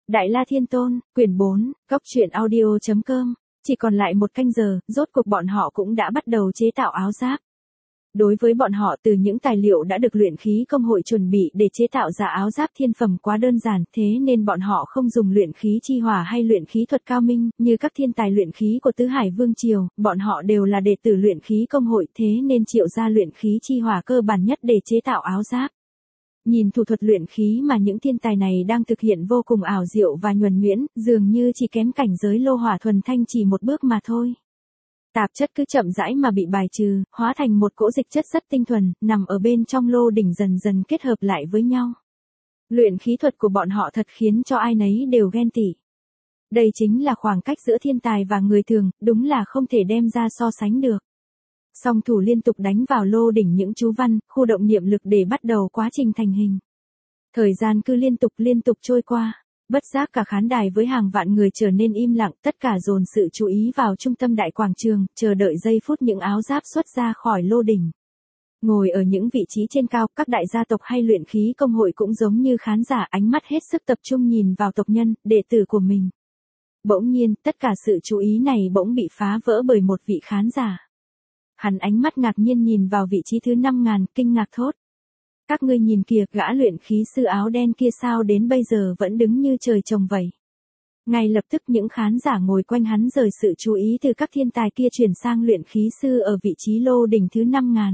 Đại La Thiên Tôn, quyển 4, goctruyện audio.com, chỉ còn lại 1 canh giờ, rốt cuộc bọn họ cũng đã bắt đầu chế tạo áo giáp. Đối với bọn họ từ những tài liệu đã được luyện khí công hội chuẩn bị để chế tạo ra áo giáp thiên phẩm quá đơn giản, thế nên bọn họ không dùng luyện khí chi hỏa hay luyện khí thuật cao minh, như các thiên tài luyện khí của Tứ Hải Vương Triều, bọn họ đều là đệ tử luyện khí công hội, thế nên triệu ra luyện khí chi hỏa cơ bản nhất để chế tạo áo giáp. Nhìn thủ thuật luyện khí mà những thiên tài này đang thực hiện vô cùng ảo diệu và nhuần nhuyễn, dường như chỉ kém cảnh giới lô hỏa thuần thanh chỉ một bước mà thôi. Tạp chất cứ chậm rãi mà bị bài trừ, hóa thành một cỗ dịch chất rất tinh thuần, nằm ở bên trong lô đỉnh dần dần kết hợp lại với nhau. Luyện khí thuật của bọn họ thật khiến cho ai nấy đều ghen tị. Đây chính là khoảng cách giữa thiên tài và người thường, đúng là không thể đem ra so sánh được. Song thủ liên tục đánh vào lô đỉnh những chú văn, khu động niệm lực để bắt đầu quá trình thành hình. Thời gian cứ liên tục trôi qua. Bất giác cả khán đài với hàng vạn người trở nên im lặng, tất cả dồn sự chú ý vào trung tâm đại quảng trường, chờ đợi giây phút những áo giáp xuất ra khỏi lô đỉnh. Ngồi ở những vị trí trên cao, các đại gia tộc hay luyện khí công hội cũng giống như khán giả, ánh mắt hết sức tập trung nhìn vào tộc nhân, đệ tử của mình. Bỗng nhiên, tất cả sự chú ý này bỗng bị phá vỡ bởi một vị khán giả. Hắn ánh mắt ngạc nhiên nhìn vào vị trí thứ 5.000, kinh ngạc thốt. Các ngươi nhìn kìa, gã luyện khí sư áo đen kia sao đến bây giờ vẫn đứng như trời trồng vậy. Ngay lập tức những khán giả ngồi quanh hắn rời sự chú ý từ các thiên tài kia chuyển sang luyện khí sư ở vị trí lô đỉnh thứ 5.000.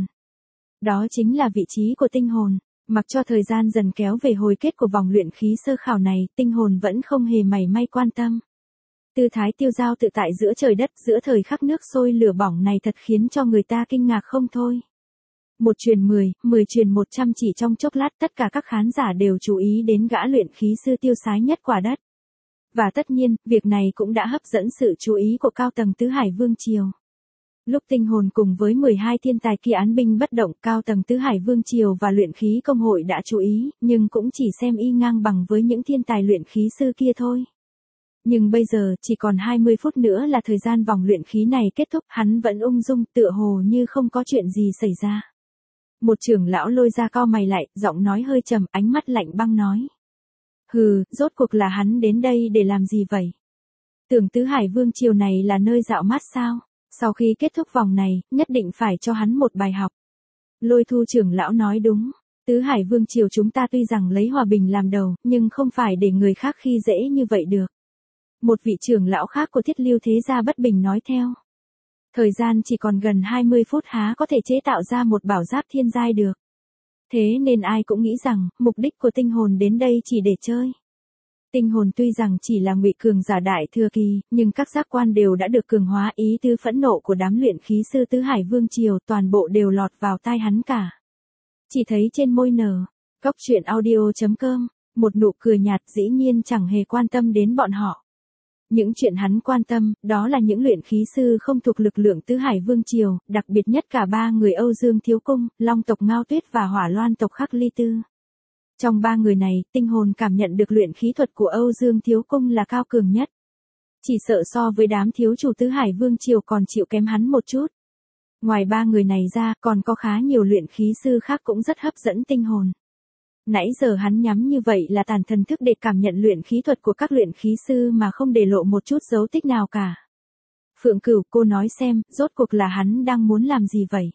Đó chính là vị trí của tinh hồn. Mặc cho thời gian dần kéo về hồi kết của vòng luyện khí sơ khảo này, tinh hồn vẫn không hề mảy may quan tâm. Tư thái tiêu dao tự tại giữa trời đất, giữa thời khắc nước sôi lửa bỏng này thật khiến cho người ta kinh ngạc không thôi. 1 truyền 10, 10 truyền 100, chỉ trong chốc lát tất cả các khán giả đều chú ý đến gã luyện khí sư tiêu sái nhất quả đất. Và tất nhiên, việc này cũng đã hấp dẫn sự chú ý của cao tầng Tứ Hải Vương Triều. Lúc tinh hồn cùng với 12 thiên tài kia án binh bất động, cao tầng Tứ Hải Vương Triều và luyện khí công hội đã chú ý, nhưng cũng chỉ xem y ngang bằng với những thiên tài luyện khí sư kia thôi. Nhưng bây giờ, chỉ còn 20 phút nữa là thời gian vòng luyện khí này kết thúc, hắn vẫn ung dung, tựa hồ như không có chuyện gì xảy ra. Một trưởng lão lôi ra cau mày lại, giọng nói hơi trầm, ánh mắt lạnh băng nói. Hừ, rốt cuộc là hắn đến đây để làm gì vậy? Tưởng Tứ Hải Vương Triều này là nơi dạo mát sao? Sau khi kết thúc vòng này, nhất định phải cho hắn một bài học. Lôi Thu trưởng lão nói đúng. Tứ Hải Vương Triều chúng ta tuy rằng lấy hòa bình làm đầu, nhưng không phải để người khác khi dễ như vậy được. Một vị trưởng lão khác của Thiết Lưu thế gia bất bình nói theo. Thời gian chỉ còn gần 20 phút há có thể chế tạo ra một bảo giáp thiên giai được. Thế nên ai cũng nghĩ rằng, mục đích của tinh hồn đến đây chỉ để chơi. Tinh hồn tuy rằng chỉ là ngụy cường giả đại thừa kỳ, nhưng các giác quan đều đã được cường hóa, ý tứ phẫn nộ của đám luyện khí sư Tứ Hải Vương Triều toàn bộ đều lọt vào tai hắn cả. Chỉ thấy trên môi nở, goctruyện audio.com, một nụ cười nhạt, dĩ nhiên chẳng hề quan tâm đến bọn họ. Những chuyện hắn quan tâm, đó là những luyện khí sư không thuộc lực lượng Tứ Hải Vương Triều, đặc biệt nhất cả 3 người Âu Dương Thiếu Cung, Long tộc Ngao Tuyết và Hỏa Loan tộc Khắc Ly Tư. Trong 3 người này, tinh hồn cảm nhận được luyện khí thuật của Âu Dương Thiếu Cung là cao cường nhất. Chỉ sợ so với đám thiếu chủ Tứ Hải Vương Triều còn chịu kém hắn một chút. Ngoài 3 người này ra, còn có khá nhiều luyện khí sư khác cũng rất hấp dẫn tinh hồn. Nãy giờ hắn nhắm như vậy là tàn thần thức để cảm nhận luyện khí thuật của các luyện khí sư mà không để lộ một chút dấu tích nào cả. Phượng Cửu, cô nói xem, rốt cuộc là hắn đang muốn làm gì vậy?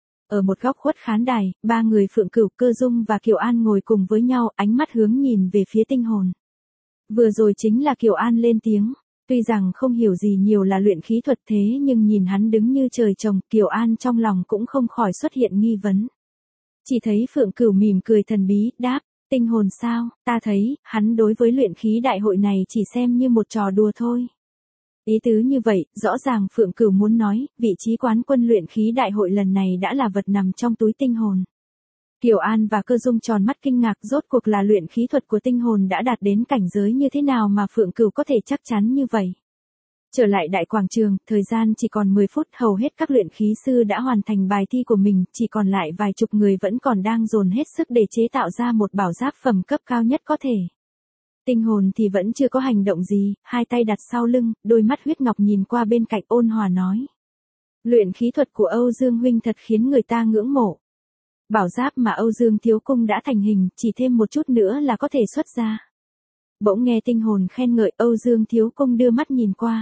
Ở một góc khuất khán đài, 3 người Phượng Cửu, Cơ Dung và Kiều An ngồi cùng với nhau, ánh mắt hướng nhìn về phía tinh hồn. Vừa rồi chính là Kiều An lên tiếng. Tuy rằng không hiểu gì nhiều là luyện khí thuật thế nhưng nhìn hắn đứng như trời trồng, Kiều An trong lòng cũng không khỏi xuất hiện nghi vấn. Chỉ thấy Phượng Cửu mỉm cười thần bí, đáp, tinh hồn sao, ta thấy, hắn đối với luyện khí đại hội này chỉ xem như một trò đùa thôi. Ý tứ như vậy, rõ ràng Phượng Cửu muốn nói, vị trí quán quân luyện khí đại hội lần này đã là vật nằm trong túi tinh hồn. Kiều An và Cơ Dung tròn mắt kinh ngạc, rốt cuộc là luyện khí thuật của tinh hồn đã đạt đến cảnh giới như thế nào mà Phượng Cửu có thể chắc chắn như vậy. Trở lại đại quảng trường, thời gian chỉ còn 10 phút, hầu hết các luyện khí sư đã hoàn thành bài thi của mình, chỉ còn lại vài chục người vẫn còn đang dồn hết sức để chế tạo ra một bảo giáp phẩm cấp cao nhất có thể. Tinh hồn thì vẫn chưa có hành động gì, hai tay đặt sau lưng, đôi mắt huyết ngọc nhìn qua bên cạnh ôn hòa nói. Luyện khí thuật của Âu Dương huynh thật khiến người ta ngưỡng mộ. Bảo giáp mà Âu Dương Thiếu Cung đã thành hình, chỉ thêm một chút nữa là có thể xuất ra. Bỗng nghe tinh hồn khen ngợi, Âu Dương Thiếu Cung đưa mắt nhìn qua.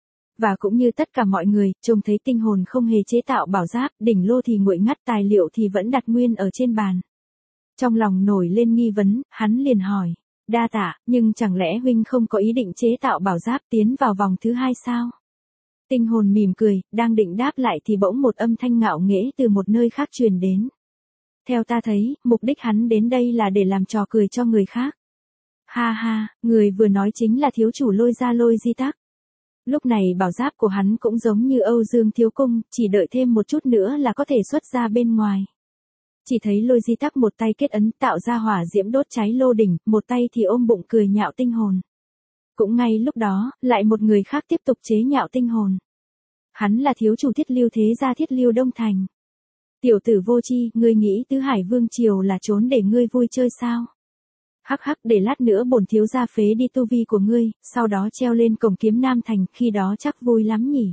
Và cũng như tất cả mọi người, trông thấy tinh hồn không hề chế tạo bảo giáp, đỉnh lô thì nguội ngắt, tài liệu thì vẫn đặt nguyên ở trên bàn. Trong lòng nổi lên nghi vấn, hắn liền hỏi, đa tạ, nhưng chẳng lẽ huynh không có ý định chế tạo bảo giáp tiến vào vòng thứ hai sao? Tinh hồn mỉm cười, đang định đáp lại thì bỗng một âm thanh ngạo nghễ từ một nơi khác truyền đến. Theo ta thấy, mục đích hắn đến đây là để làm trò cười cho người khác. Ha ha, người vừa nói chính là thiếu chủ Lôi Gia Lôi Di Tắc. Lúc này bảo giáp của hắn cũng giống như Âu Dương Thiếu Cung, chỉ đợi thêm một chút nữa là có thể xuất ra bên ngoài. Chỉ thấy Lôi Di Tắc một tay kết ấn tạo ra hỏa diễm đốt cháy lô đỉnh, một tay thì ôm bụng cười nhạo tinh hồn. Cũng ngay lúc đó, lại một người khác tiếp tục chế nhạo tinh hồn. Hắn là thiếu chủ Thiết Lưu thế gia Thiết Lưu Đông Thành. Tiểu tử vô tri, ngươi nghĩ Tứ Hải Vương Triều là trốn để ngươi vui chơi sao? Hắc hắc, để lát nữa bổn thiếu gia phế đi tu vi của ngươi, sau đó treo lên cổng kiếm Nam Thành, khi đó chắc vui lắm nhỉ.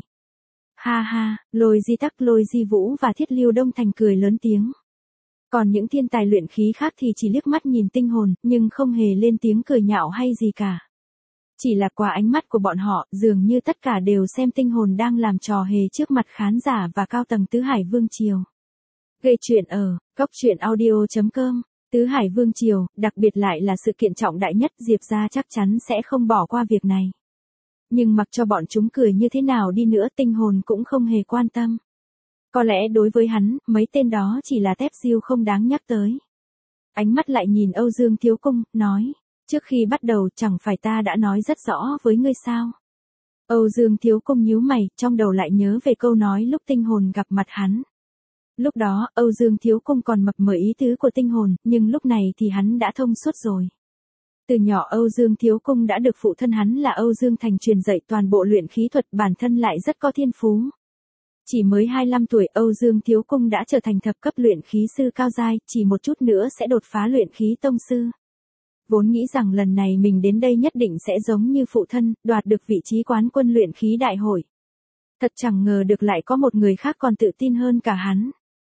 Ha ha, Lôi Di Tắc, Lôi Di Vũ và Thiết Lưu Đông Thành cười lớn tiếng. Còn những thiên tài luyện khí khác thì chỉ liếc mắt nhìn tinh hồn, nhưng không hề lên tiếng cười nhạo hay gì cả. Chỉ là qua ánh mắt của bọn họ, dường như tất cả đều xem tinh hồn đang làm trò hề trước mặt khán giả và cao tầng Tứ Hải Vương Triều. Gây chuyện ở goctruyện.audio.com. Tứ Hải Vương Triều, đặc biệt lại là sự kiện trọng đại nhất, Diệp gia chắc chắn sẽ không bỏ qua việc này. Nhưng mặc cho bọn chúng cười như thế nào đi nữa, tinh hồn cũng không hề quan tâm. Có lẽ đối với hắn, mấy tên đó chỉ là tép diêu không đáng nhắc tới. Ánh mắt lại nhìn Âu Dương Thiếu Cung, nói, trước khi bắt đầu chẳng phải ta đã nói rất rõ với ngươi sao? Âu Dương Thiếu Cung nhíu mày, trong đầu lại nhớ về câu nói lúc tinh hồn gặp mặt hắn. Lúc đó, Âu Dương Thiếu Cung còn mập mờ ý tứ của tinh hồn, nhưng lúc này thì hắn đã thông suốt rồi. Từ nhỏ Âu Dương Thiếu Cung đã được phụ thân hắn là Âu Dương Thành truyền dạy toàn bộ luyện khí thuật, bản thân lại rất có thiên phú. Chỉ mới 25 tuổi, Âu Dương Thiếu Cung đã trở thành thập cấp luyện khí sư cao giai, chỉ một chút nữa sẽ đột phá luyện khí tông sư. Vốn nghĩ rằng lần này mình đến đây nhất định sẽ giống như phụ thân, đoạt được vị trí quán quân luyện khí đại hội. Thật chẳng ngờ được lại có một người khác còn tự tin hơn cả hắn.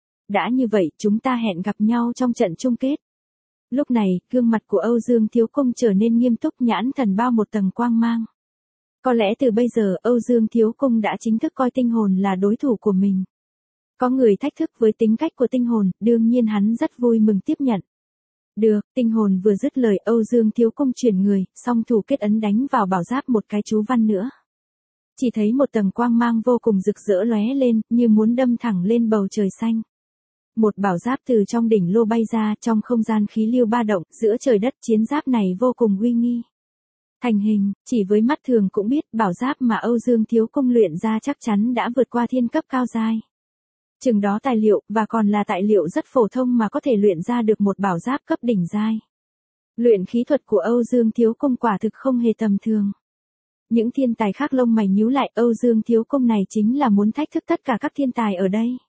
Đã như vậy, chúng ta hẹn gặp nhau trong trận chung kết. Lúc này, gương mặt của Âu Dương Thiếu Cung trở nên nghiêm túc, nhãn thần bao một tầng quang mang. Có lẽ từ bây giờ, Âu Dương Thiếu Cung đã chính thức coi tinh hồn là đối thủ của mình. Có người thách thức với tính cách của tinh hồn, đương nhiên hắn rất vui mừng tiếp nhận. Được, tinh hồn vừa dứt lời, Âu Dương Thiếu Cung chuyển người, song thủ kết ấn đánh vào bảo giáp một cái chú văn nữa. Chỉ thấy một tầng quang mang vô cùng rực rỡ lóe lên, như muốn đâm thẳng lên bầu trời xanh. Một bảo giáp từ trong đỉnh lô bay ra, trong không gian khí lưu ba động, giữa trời đất, chiến giáp này vô cùng uy nghi. Thành hình, chỉ với mắt thường cũng biết bảo giáp mà Âu Dương Thiếu Cung luyện ra chắc chắn đã vượt qua thiên cấp cao giai. Chừng đó tài liệu, và còn là tài liệu rất phổ thông mà có thể luyện ra được một bảo giáp cấp đỉnh giai. Luyện khí thuật của Âu Dương Thiếu Cung quả thực không hề tầm thường. Những thiên tài khác lông mày nhíu lại, Âu Dương Thiếu Cung này chính là muốn thách thức tất cả các thiên tài ở đây.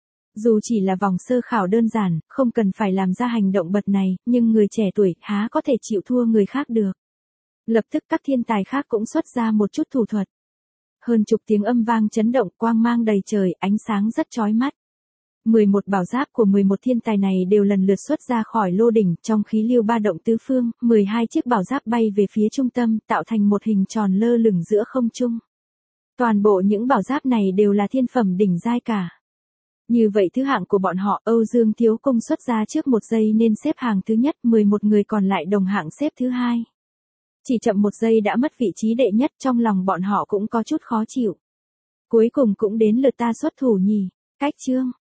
Dù chỉ là vòng sơ khảo đơn giản, không cần phải làm ra hành động bật này, nhưng người trẻ tuổi há có thể chịu thua người khác được. Lập tức các thiên tài khác cũng xuất ra một chút thủ thuật. Hơn chục tiếng âm vang chấn động, quang mang đầy trời, ánh sáng rất chói mắt. 11 bảo giáp của 11 thiên tài này đều lần lượt xuất ra khỏi lô đỉnh, trong khí lưu ba động tứ phương, 12 chiếc bảo giáp bay về phía trung tâm, tạo thành một hình tròn lơ lửng giữa không trung. Toàn bộ những bảo giáp này đều là thiên phẩm đỉnh giai cả. Như vậy thứ hạng của bọn họ, Âu Dương Thiếu Cung xuất ra trước một giây nên xếp hàng thứ nhất, 11 người còn lại đồng hạng xếp thứ hai. Chỉ chậm một giây đã mất vị trí đệ nhất, trong lòng bọn họ cũng có chút khó chịu. Cuối cùng cũng đến lượt ta xuất thủ nhỉ. Cách chương.